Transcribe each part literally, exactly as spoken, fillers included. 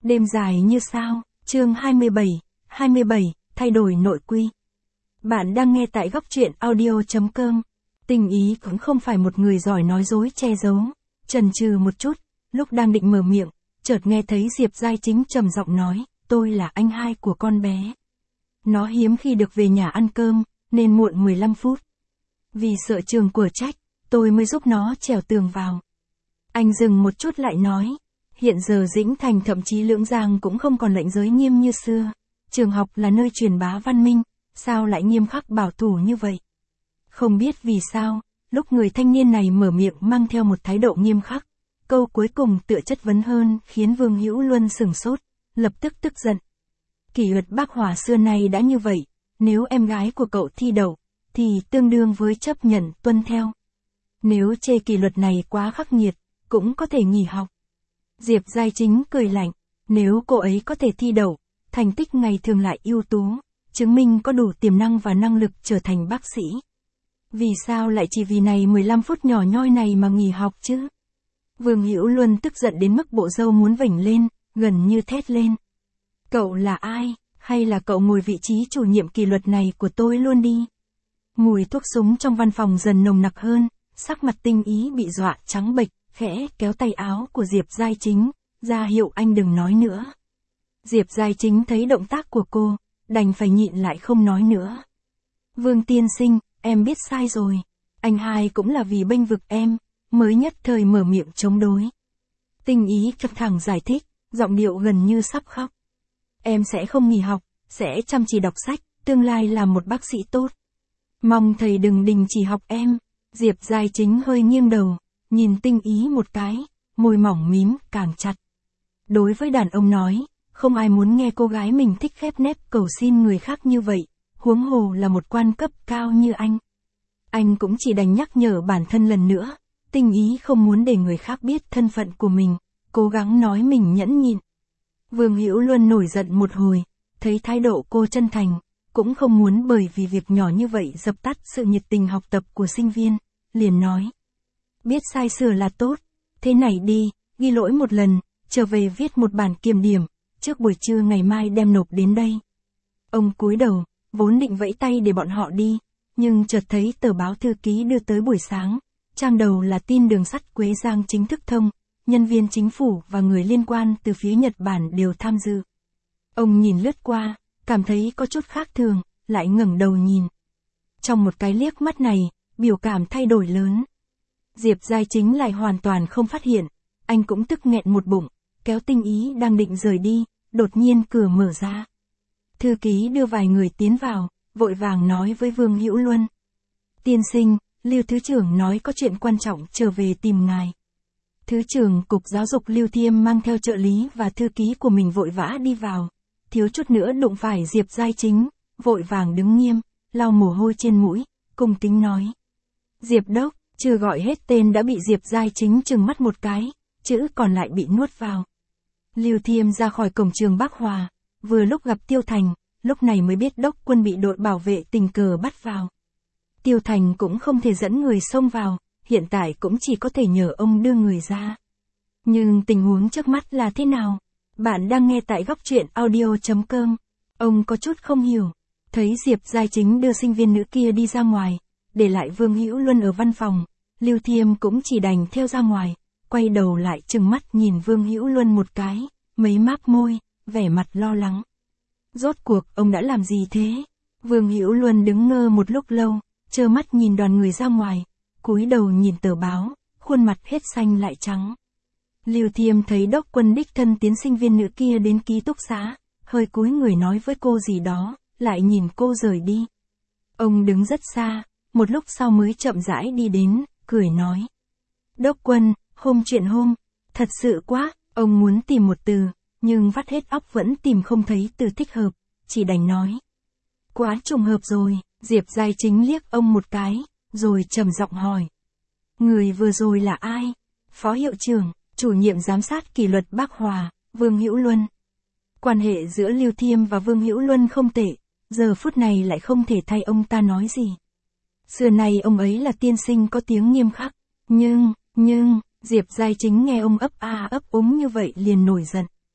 Đêm dài như sao, chương hai mươi bảy, hai mươi bảy, thay đổi nội quy. Bạn đang nghe tại góc truyện audio chấm com. Tình ý cũng không phải một người giỏi nói dối che giấu. Chần chừ một chút, lúc đang định mở miệng, chợt nghe thấy Diệp Giai Chính trầm giọng nói, tôi là anh hai của con bé. Nó hiếm khi được về nhà ăn cơm, nên muộn mười lăm phút. Vì sợ trường của trách, tôi mới giúp nó trèo tường vào. Anh dừng một chút lại nói, hiện giờ Dĩnh Thành thậm chí Lưỡng Giang cũng không còn lệnh giới nghiêm như xưa. Trường học là nơi truyền bá văn minh, sao lại nghiêm khắc bảo thủ như vậy? Không biết vì sao, lúc người thanh niên này mở miệng mang theo một thái độ nghiêm khắc, câu cuối cùng tựa chất vấn hơn khiến Vương Hữu Luân sửng sốt, lập tức tức giận. Kỷ luật Bác Hòa xưa nay đã như vậy, nếu em gái của cậu thi đậu, thì tương đương với chấp nhận tuân theo. Nếu chê kỷ luật này quá khắc nghiệt, cũng có thể nghỉ học. Diệp Giai Chính cười lạnh, nếu cô ấy có thể thi đậu, thành tích ngày thường lại ưu tú, chứng minh có đủ tiềm năng và năng lực trở thành bác sĩ. Vì sao lại chỉ vì này mười lăm phút nhỏ nhoi này mà nghỉ học chứ? Vương Hữu Luân tức giận đến mức bộ râu muốn vểnh lên, gần như thét lên. Cậu là ai, hay là cậu ngồi vị trí chủ nhiệm kỷ luật này của tôi luôn đi? Mùi thuốc súng trong văn phòng dần nồng nặc hơn, sắc mặt Tinh Ý bị dọa trắng bệch, khẽ kéo tay áo của Diệp Giai Chính, ra hiệu anh đừng nói nữa. Diệp Giai Chính thấy động tác của cô, đành phải nhịn lại không nói nữa. Vương tiên sinh, em biết sai rồi. Anh hai cũng là vì bênh vực em, mới nhất thời mở miệng chống đối. Tinh Ý căng thẳng giải thích, giọng điệu gần như sắp khóc. Em sẽ không nghỉ học, sẽ chăm chỉ đọc sách, tương lai làm một bác sĩ tốt. Mong thầy đừng đình chỉ học em. Diệp Giai Chính hơi nghiêng đầu, nhìn Tinh Ý một cái, môi mỏng mím càng chặt. Đối với đàn ông nói, không ai muốn nghe cô gái mình thích khép nép cầu xin người khác như vậy, huống hồ là một quan cấp cao như anh. Anh cũng chỉ đành nhắc nhở bản thân lần nữa, Tinh Ý không muốn để người khác biết thân phận của mình, cố gắng nói mình nhẫn nhịn. Vương Hữu Luân nổi giận một hồi, thấy thái độ cô chân thành, cũng không muốn bởi vì việc nhỏ như vậy dập tắt sự nhiệt tình học tập của sinh viên, liền nói. Biết sai sửa là tốt, thế này đi, ghi lỗi một lần, trở về viết một bản kiểm điểm, trước buổi trưa ngày mai đem nộp đến đây. Ông cúi đầu, vốn định vẫy tay để bọn họ đi, nhưng chợt thấy tờ báo thư ký đưa tới buổi sáng, trang đầu là tin đường sắt Quế Giang chính thức thông, nhân viên chính phủ và người liên quan từ phía Nhật Bản đều tham dự. Ông nhìn lướt qua, cảm thấy có chút khác thường, lại ngẩng đầu nhìn. Trong một cái liếc mắt này, biểu cảm thay đổi lớn. Diệp Giai Chính lại hoàn toàn không phát hiện, anh cũng tức nghẹn một bụng, kéo Tinh Ý đang định rời đi, đột nhiên cửa mở ra. Thư ký đưa vài người tiến vào, vội vàng nói với Vương Hữu Luân. Tiên sinh, Lưu Thứ trưởng nói có chuyện quan trọng trở về tìm ngài. Thứ trưởng Cục Giáo dục Lưu Thiêm mang theo trợ lý và thư ký của mình vội vã đi vào, thiếu chút nữa đụng phải Diệp Giai Chính, vội vàng đứng nghiêm, lau mồ hôi trên mũi, cung kính nói. Diệp Đốc, chưa gọi hết tên đã bị Diệp Giai Chính trừng mắt một cái, chữ còn lại bị nuốt vào. Lưu Thiêm ra khỏi cổng trường Bác Hòa, vừa lúc gặp Tiêu Thành, lúc này mới biết Đốc Quân bị đội bảo vệ tình cờ bắt vào. Tiêu Thành cũng không thể dẫn người xông vào, hiện tại cũng chỉ có thể nhờ ông đưa người ra. Nhưng tình huống trước mắt là thế nào? Bạn đang nghe tại góc truyện audio chấm com. Ông có chút không hiểu, thấy Diệp Giai Chính đưa sinh viên nữ kia đi ra ngoài, để lại Vương Hữu Luân ở văn phòng, Lưu Thiêm cũng chỉ đành theo ra ngoài, quay đầu lại trừng mắt nhìn Vương Hữu Luân một cái, mấy máp môi, vẻ mặt lo lắng. Rốt cuộc ông đã làm gì thế? Vương Hữu Luân đứng ngơ một lúc lâu, trơ mắt nhìn đoàn người ra ngoài, cúi đầu nhìn tờ báo, khuôn mặt hết xanh lại trắng. Lưu Thiêm thấy Đốc Quân đích thân tiến sinh viên nữ kia đến ký túc xá, hơi cúi người nói với cô gì đó, lại nhìn cô rời đi. Ông đứng rất xa, một lúc sau mới chậm rãi đi đến, cười nói. Đốc Quân, hôm chuyện hôm, thật sự quá, ông muốn tìm một từ, nhưng vắt hết óc vẫn tìm không thấy từ thích hợp, chỉ đành nói. Quá trùng hợp rồi, Diệp Giai Chính liếc ông một cái, rồi trầm giọng hỏi. Người vừa rồi là ai? Phó hiệu trưởng, chủ nhiệm giám sát kỷ luật Bác Hòa, Vương Hữu Luân. Quan hệ giữa Lưu Thiêm và Vương Hữu Luân không tệ, giờ phút này lại không thể thay ông ta nói gì. Xưa này ông ấy là tiên sinh có tiếng nghiêm khắc, nhưng, nhưng, Diệp Giai Chính nghe ông ấp a ấp úng như vậy liền nổi giận.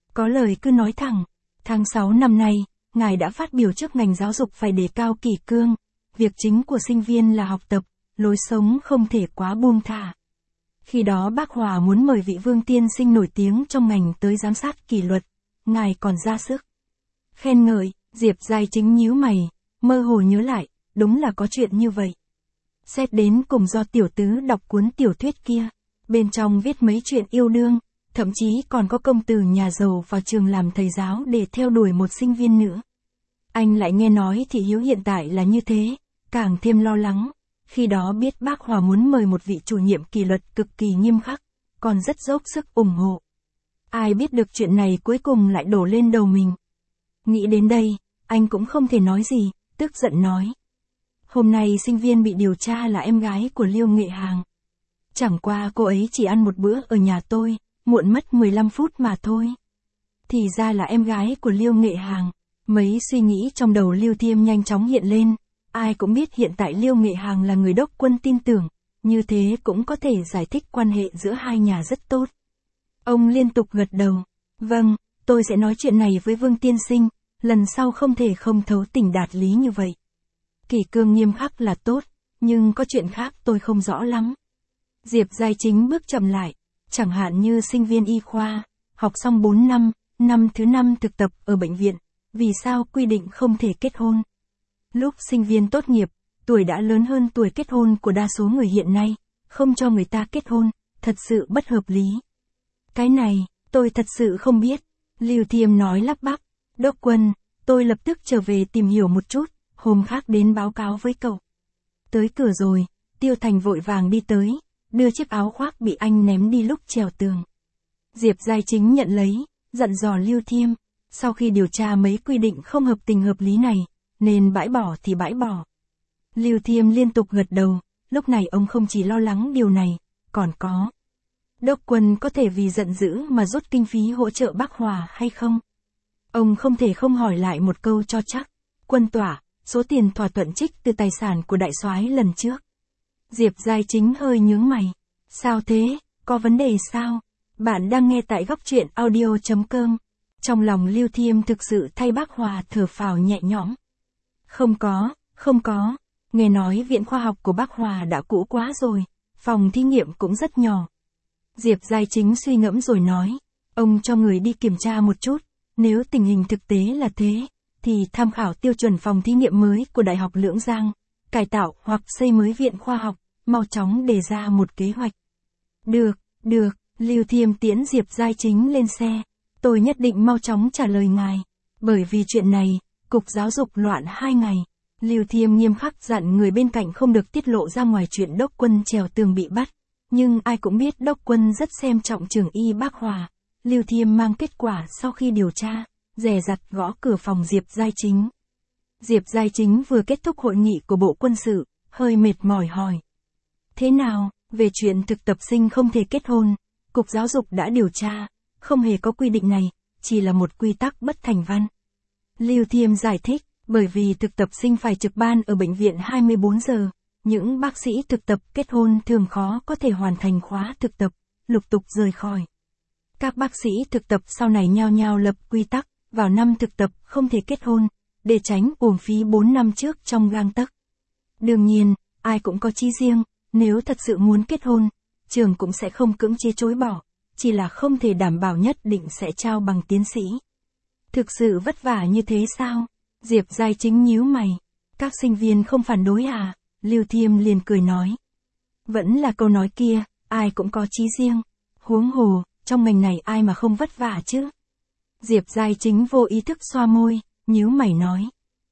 Có lời cứ nói thẳng. Tháng sáu năm nay, ngài đã phát biểu trước ngành giáo dục phải đề cao kỷ cương. Việc chính của sinh viên là học tập, lối sống không thể quá buông thả. Khi đó bác Hòa muốn mời vị Vương tiên sinh nổi tiếng trong ngành tới giám sát kỷ luật. Ngài còn ra sức khen ngợi. Diệp Giai Chính nhíu mày, mơ hồ nhớ lại, đúng là có chuyện như vậy. Xét đến cùng do tiểu tứ đọc cuốn tiểu thuyết kia, bên trong viết mấy chuyện yêu đương, thậm chí còn có công tử nhà giàu vào trường làm thầy giáo để theo đuổi một sinh viên nữa. Anh lại nghe nói Thị Hiếu hiện tại là như thế, càng thêm lo lắng. Khi đó biết bác Hòa muốn mời một vị chủ nhiệm kỷ luật cực kỳ nghiêm khắc, còn rất dốc sức ủng hộ. Ai biết được chuyện này cuối cùng lại đổ lên đầu mình. Nghĩ đến đây, anh cũng không thể nói gì, tức giận nói. Hôm nay sinh viên bị điều tra là em gái của Liêu Nghệ Hàng. Chẳng qua cô ấy chỉ ăn một bữa ở nhà tôi, muộn mất mười lăm phút mà thôi. Thì ra là em gái của Liêu Nghệ Hàng. Mấy suy nghĩ trong đầu Liêu Thiêm nhanh chóng hiện lên. Ai cũng biết hiện tại Liêu Nghệ Hàng là người đốc quân tin tưởng, như thế cũng có thể giải thích quan hệ giữa hai nhà rất tốt. Ông liên tục gật đầu. Vâng, tôi sẽ nói chuyện này với Vương tiên sinh, lần sau không thể không thấu tình đạt lý như vậy. Kỷ cương nghiêm khắc là tốt, nhưng có chuyện khác tôi không rõ lắm. Diệp Giai Chính bước chậm lại, chẳng hạn như sinh viên y khoa, học xong bốn năm, năm thứ năm thực tập ở bệnh viện, vì sao quy định không thể kết hôn? Lúc sinh viên tốt nghiệp, tuổi đã lớn hơn tuổi kết hôn của đa số người hiện nay, không cho người ta kết hôn, thật sự bất hợp lý. Cái này, tôi thật sự không biết. Lưu Thiêm nói lắp bắp. Đốc quân, tôi lập tức trở về tìm hiểu một chút, hôm khác đến báo cáo với cậu. Tới cửa rồi, Tiêu Thành vội vàng đi tới, đưa chiếc áo khoác bị anh ném đi lúc trèo tường. Diệp Giai Chính nhận lấy, dặn dò Lưu Thiêm, sau khi điều tra mấy quy định không hợp tình hợp lý này, nên bãi bỏ thì bãi bỏ. Lưu Thiêm liên tục gật đầu, lúc này ông không chỉ lo lắng điều này, còn có. Đốc quân có thể vì giận dữ mà rút kinh phí hỗ trợ bác Hòa hay không? Ông không thể không hỏi lại một câu cho chắc. Quân tỏa, số tiền thỏa thuận trích từ tài sản của đại soái lần trước. Diệp Giai Chính hơi nhướng mày. Sao thế, có vấn đề sao? Bạn đang nghe tại góc truyện audio chấm com. Trong lòng Lưu Thiêm thực sự thay bác Hòa thở phào nhẹ nhõm. Không có, không có. Nghe nói viện khoa học của bác Hòa đã cũ quá rồi, phòng thí nghiệm cũng rất nhỏ. Diệp Giai Chính suy ngẫm rồi nói, ông cho người đi kiểm tra một chút, nếu tình hình thực tế là thế, thì tham khảo tiêu chuẩn phòng thí nghiệm mới của Đại học Lưỡng Giang, cải tạo hoặc xây mới viện khoa học, mau chóng đề ra một kế hoạch. Được, được, Lưu Thiêm tiễn Diệp Giai Chính lên xe, tôi nhất định mau chóng trả lời ngài, bởi vì chuyện này, Cục Giáo dục loạn hai ngày. Lưu Thiêm nghiêm khắc dặn người bên cạnh không được tiết lộ ra ngoài chuyện đốc quân trèo tường bị bắt. Nhưng ai cũng biết đốc quân rất xem trọng trường y bác Hòa. Lưu Thiêm mang kết quả sau khi điều tra, dè dặt gõ cửa phòng Diệp Giai Chính. Diệp Giai Chính vừa kết thúc hội nghị của Bộ Quân sự, hơi mệt mỏi hỏi. Thế nào, về chuyện thực tập sinh không thể kết hôn, Cục Giáo dục đã điều tra, không hề có quy định này, chỉ là một quy tắc bất thành văn. Lưu Thiêm giải thích, bởi vì thực tập sinh phải trực ban ở bệnh viện hai mươi bốn giờ. Những bác sĩ thực tập kết hôn thường khó có thể hoàn thành khóa thực tập, lục tục rời khỏi. Các bác sĩ thực tập sau này nhao nhao lập quy tắc, vào năm thực tập không thể kết hôn, để tránh uổng phí bốn năm trước trong gang tấc. Đương nhiên, ai cũng có chí riêng, nếu thật sự muốn kết hôn, trường cũng sẽ không cưỡng chế chối bỏ, chỉ là không thể đảm bảo nhất định sẽ trao bằng tiến sĩ. Thực sự vất vả như thế sao? Diệp Giai Chính nhíu mày. Các sinh viên không phản đối à? Lưu Thiêm liền cười nói. Vẫn là câu nói kia, ai cũng có chí riêng. Huống hồ, trong ngành này ai mà không vất vả chứ? Diệp Giai Chính vô ý thức xoa môi, nhíu mày nói.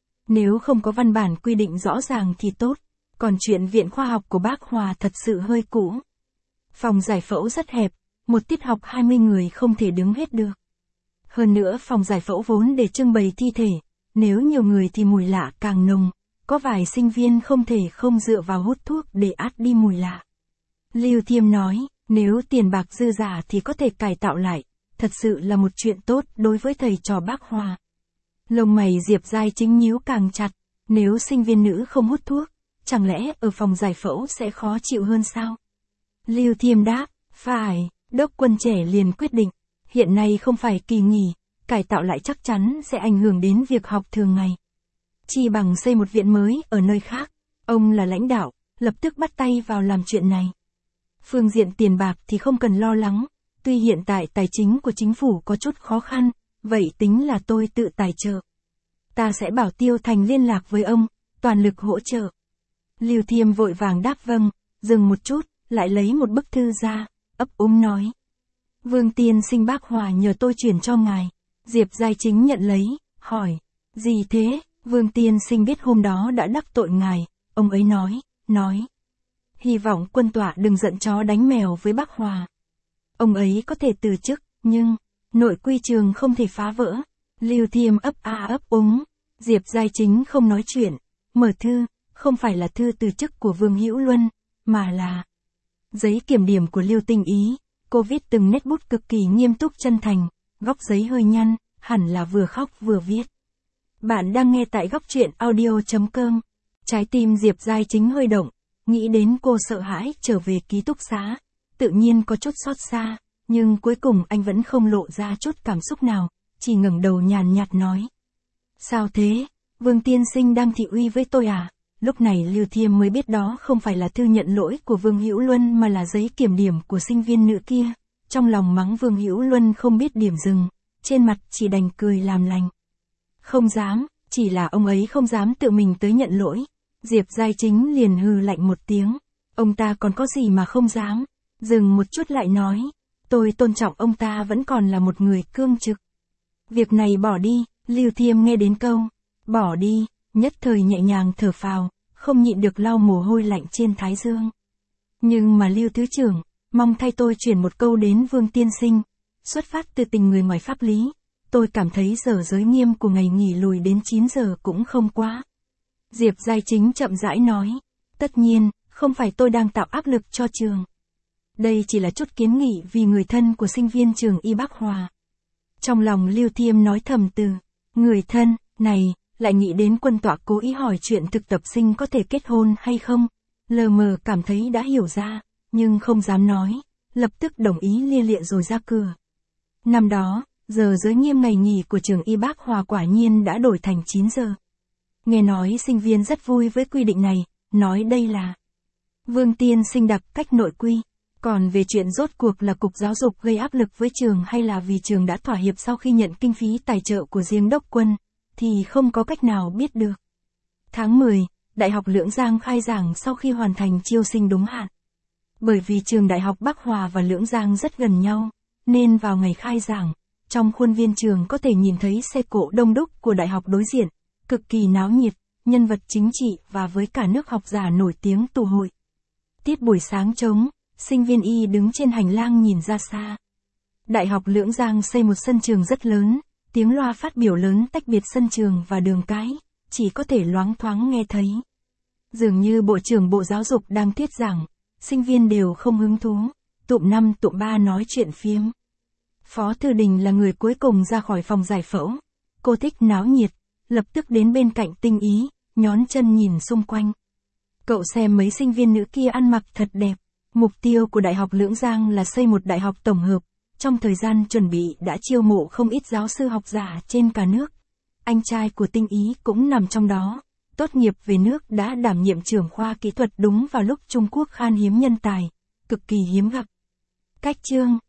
Nếu không có văn bản quy định rõ ràng thì tốt, còn chuyện viện khoa học của bác Hòa thật sự hơi cũ. Phòng giải phẫu rất hẹp, một tiết học hai mươi người không thể đứng hết được. Hơn nữa phòng giải phẫu vốn để trưng bày thi thể, nếu nhiều người thì mùi lạ càng nồng. Có vài sinh viên không thể không dựa vào hút thuốc để át đi mùi lạ. Lưu Thiêm nói, nếu tiền bạc dư giả thì có thể cải tạo lại, thật sự là một chuyện tốt đối với thầy trò bác Hòa. Lông mày Diệp Giai Chính nhíu càng chặt, nếu sinh viên nữ không hút thuốc, chẳng lẽ ở phòng giải phẫu sẽ khó chịu hơn sao? Lưu Thiêm đáp, phải, đốc quân trẻ liền quyết định, hiện nay không phải kỳ nghỉ, cải tạo lại chắc chắn sẽ ảnh hưởng đến việc học thường ngày. Chi bằng xây một viện mới ở nơi khác. Ông là lãnh đạo, lập tức bắt tay vào làm chuyện này. Phương diện tiền bạc thì không cần lo lắng, tuy hiện tại tài chính của chính phủ có chút khó khăn, vậy tính là tôi tự tài trợ. Ta sẽ bảo Tiêu Thành liên lạc với ông, toàn lực hỗ trợ. Lưu Thiêm vội vàng đáp vâng, dừng một chút, lại lấy một bức thư ra, ấp úng nói. Vương tiên sinh bác Hòa nhờ tôi chuyển cho ngài. Diệp Giai Chính nhận lấy, hỏi, gì thế? Vương tiên sinh biết hôm đó đã đắc tội ngài, ông ấy nói, nói. Hy vọng quân tọa đừng giận chó đánh mèo với bác Hòa. Ông ấy có thể từ chức, nhưng, nội quy trường không thể phá vỡ. Lưu Thiêm ấp a ấp úng, Diệp Giai Chính không nói chuyện, mở thư, không phải là thư từ chức của Vương Hữu Luân, mà là giấy kiểm điểm của Lưu Tinh Ý. Cô viết từng nét bút cực kỳ nghiêm túc chân thành, góc giấy hơi nhăn, hẳn là vừa khóc vừa viết. Bạn đang nghe tại góc truyện audio.com. Trái tim Diệp Giai Chính hơi động, nghĩ đến cô sợ hãi trở về ký túc xá, tự nhiên có chút xót xa, nhưng cuối cùng anh vẫn không lộ ra chút cảm xúc nào, chỉ ngẩng đầu nhàn nhạt nói. Sao thế, Vương tiên sinh đang thị uy với tôi à? Lúc này Lưu Thiêm mới biết đó không phải là thư nhận lỗi của Vương Hữu Luân mà là giấy kiểm điểm của sinh viên nữ kia. Trong lòng mắng Vương Hữu Luân không biết điểm dừng, trên mặt chỉ đành cười làm lành. Không dám, chỉ là ông ấy không dám tự mình tới nhận lỗi. Diệp Giai Chính liền hừ lạnh một tiếng. Ông ta còn có gì mà không dám? Dừng một chút lại nói. Tôi tôn trọng ông ta vẫn còn là một người cương trực. Việc này bỏ đi, Lưu Thiêm nghe đến câu. Bỏ đi, nhất thời nhẹ nhàng thở phào, không nhịn được lau mồ hôi lạnh trên thái dương. Nhưng mà Lưu Thứ trưởng, mong thay tôi chuyển một câu đến Vương tiên sinh. Xuất phát từ tình người ngoài pháp lý, tôi cảm thấy giờ giới nghiêm của ngày nghỉ lùi đến chín giờ cũng không quá. Diệp Giai Chính chậm rãi nói. Tất nhiên, không phải tôi đang tạo áp lực cho trường. Đây chỉ là chút kiến nghị vì người thân của sinh viên trường Y Bác Hòa. Trong lòng Lưu Thiêm nói thầm từ, người thân, này, lại nghĩ đến quân tọa cố ý hỏi chuyện thực tập sinh có thể kết hôn hay không. Lờ mờ cảm thấy đã hiểu ra, nhưng không dám nói, lập tức đồng ý lia lịa rồi ra cửa. Năm đó, giờ giới nghiêm ngày nghỉ của trường Y Bác Hòa quả nhiên đã đổi thành chín giờ. Nghe nói sinh viên rất vui với quy định này, nói đây là Vương tiên sinh đặc cách nội quy. Còn về chuyện rốt cuộc là Cục Giáo dục gây áp lực với trường hay là vì trường đã thỏa hiệp sau khi nhận kinh phí tài trợ của riêng đốc quân, thì không có cách nào biết được. Tháng mười, Đại học Lưỡng Giang khai giảng sau khi hoàn thành chiêu sinh đúng hạn. Bởi vì trường Đại học Bắc Hòa và Lưỡng Giang rất gần nhau, nên vào ngày khai giảng, trong khuôn viên trường có thể nhìn thấy xe cộ đông đúc của đại học đối diện, cực kỳ náo nhiệt, nhân vật chính trị và với cả nước học giả nổi tiếng tụ hội. Tiết buổi sáng trống, sinh viên Y đứng trên hành lang nhìn ra xa. Đại học Lưỡng Giang xây một sân trường rất lớn, tiếng loa phát biểu lớn tách biệt sân trường và đường cái, chỉ có thể loáng thoáng nghe thấy. Dường như Bộ trưởng Bộ Giáo dục đang thuyết giảng, sinh viên đều không hứng thú, tụm năm tụm ba nói chuyện phiếm. Phó Thư Đình là người cuối cùng ra khỏi phòng giải phẫu. Cô thích náo nhiệt, lập tức đến bên cạnh Tinh Ý, nhón chân nhìn xung quanh. Cậu xem mấy sinh viên nữ kia ăn mặc thật đẹp. Mục tiêu của Đại học Lưỡng Giang là xây một đại học tổng hợp. Trong thời gian chuẩn bị đã chiêu mộ không ít giáo sư học giả trên cả nước. Anh trai của Tinh Ý cũng nằm trong đó. Tốt nghiệp về nước đã đảm nhiệm trưởng khoa kỹ thuật đúng vào lúc Trung Quốc khan hiếm nhân tài, cực kỳ hiếm gặp. Cách chương